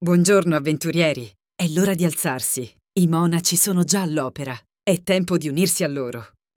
Buongiorno, avventurieri. È l'ora di alzarsi. I monaci sono già all'opera. È tempo di unirsi a loro.